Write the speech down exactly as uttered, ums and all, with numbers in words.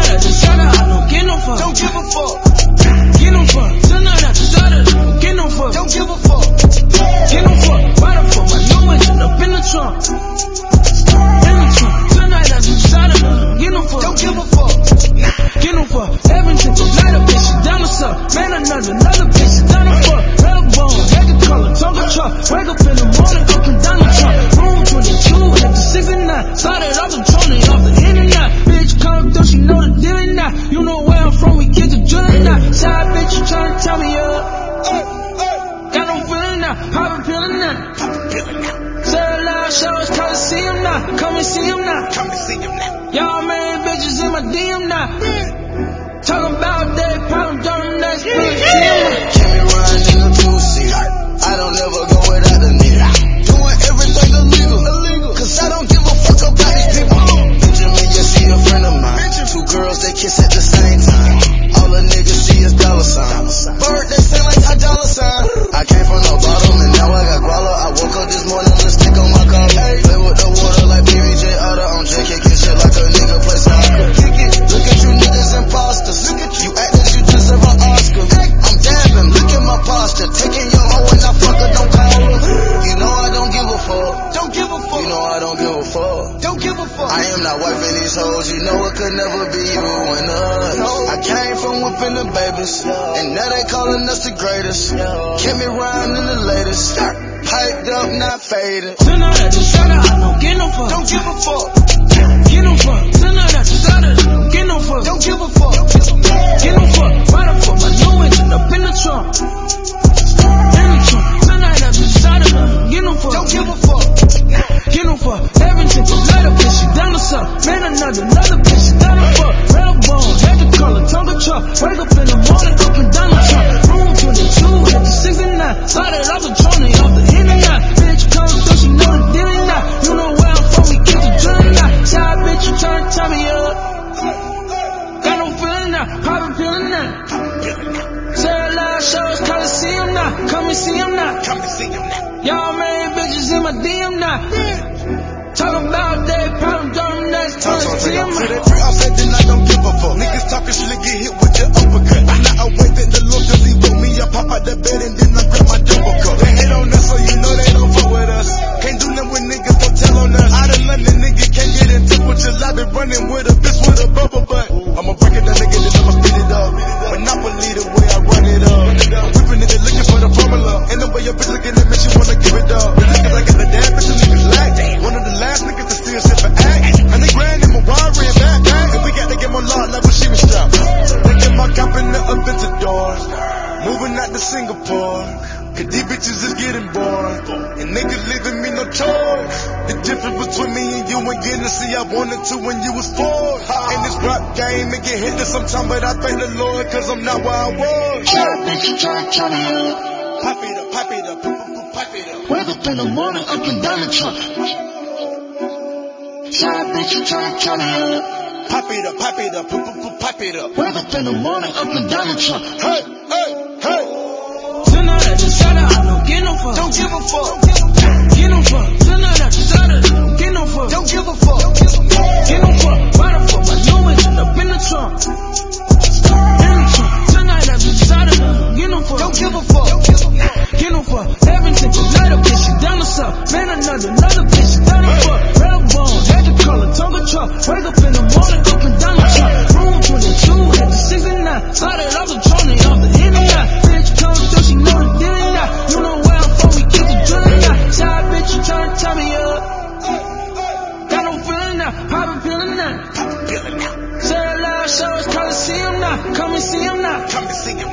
Tonight at the Sada, I don't get no fuck. Don't give a fuck. Get no fuck. Tonight at the Sada, don't get no fuck. Don't give a fuck. Get no fuck. Why the fuck my new engine up in the trunk? In the trunk. Tonight at the Sada, don't get no fuck. Don't give a fuck. Get no fuck. Everything from light up, bitch, down the sun. Man, another, another bitch, down the fuck. Red bone, head the color, tongue truck. Wake up in the morning, up and down the trunk. Room twenty-two, hit the sixty-nine. Started off the trolling off the internet. Bitch, come through, she know the deal now. You know where I'm from, we get the drilling now. Side bitch, you tryna tell me up. Got no feeling now, I've been feeling now. Say it loud, show us, come and see him now. Come and see him now. Come and see him now. Y'all man bitches in my D M now. Talking about that problem, don't next bitch. Can't be riding in the two-seat. I don't ever go without the nigga. Doing everything illegal, cause I don't give a fuck about these people. Benjamin, yes, he a friend of mine. Two girls, they kiss at the same time. All the niggas see is dollar sign. Bird, they sound like a dollar sign. I came from the bottom and now I got guala. I woke up this morning, let's stick on my collar. Play with the water like P B J Otter. I'm J K K shit like a nigga play soccer. Look at you niggas imposters. You act as you deserve an Oscar. I'm dabbing, look at my posture. Taking your hoe and I fuck her, don't call her. You know I don't give a fuck. Don't give a fuck. You know I don't give a fuck. Don't give a fuck. I am not wiping these hoes. You know it could never be you and us. I came from whipping the babies, and now they calling us the greatest. Kept me riding in the latest. Piped up, not faded. Tonight at the Sada, I don't get no fuck. Don't give a fuck. Get no fuck. Tonight at the Sada, don't get no fuck. Don't give a fuck. Get no fuck. Why the fuck my new engine up in the trunk? In the trunk. Tonight at the Sada, don't get no fuck. Don't give a fuck. Get no fuck. Everything from light up, bitch, she down the sun. Man, another, another bitch, she down the fuck. Red bone, head the color, tongue truck. Wake up in the morning, up and down the trunk. Room twenty-two, hit the sixty-nine. Started off the trolling off the internet. Bitch, come through, she know the deal now. You know where I'm from, we get the drilling now. Side bitch, you tryna tell me up. Got no feeling now, I've been feeling now. Say it loud, show us, come and see him now. Come and see him now. Come and see him now. Y'all man bitches in my D M now. Talking about that problem, don't next Talk time. to them. I said then I don't give a fuck. Niggas talking shit, get hit with your uppercut. Now I wait that the Lord does he woke me up, pop out the bed and then I grab my double cup. They hate on us, so you know they don't fuck with us. Can't do nothing with niggas, don't tell on us. Out of London, nigga can't get in touch with your I been running with a bitch with a bubble butt. I'ma break it down, nigga, then I'ma speed it up. Monopoly the way I run it up. I'm whipping it, looking for the formula. And the way your bitch looking at me, she wanna give it up. Cause I got the damn bitch, the niggas lack. One of the last niggas to still sit for act. And they grand in my wire and back. And we got to get my law like when she was strapped. Taking my cop in the up into doors. Moving out to Singapore. Cause these bitches is getting bored. And niggas leaving me no choice. The difference between me and you ain't getting to see I wanted to when you was four. In this rap game, it get hit to sometime, but I thank the Lord cause I'm not where I was. Side bitch, you tryna turn me up. Pipe it up, pipe it up, pipe it up. Wake up in the morning, up and down the trunk. Side bitch, you tryna turn me up. Pipe it up, pipe it up, pipe it up. Wake up in the morning, up and down the trunk. Hey, hey, hey. Tonight at the Sada, I don't get no fuck. Don't give a fuck. Get no fuck. Tonight at the Sada, don't get no fuck. Don't give a fuck. Get no fuck. Why the fuck my new engine up in the trunk? In the trunk. Tonight at the Sada, don't get no fuck. Don't give a fuck. Get no fuck. Everything from light up, bitch, she down the sun. Man, another, another bitch, she down the fuck. Red bone, head the color, tongue truck. Wake up in the morning, up and down the trunk. Room twenty-two, hit the sixty-nine. Started off the trolling off the internet. Bitch, come through, she know the deal now. You know where I'm from, we get the drilling now. Side bitch, you tryna tell me up. Got no feeling now, I've been feeling now. Say it loud, show us, come and see him now. Come and see him now. Come and see him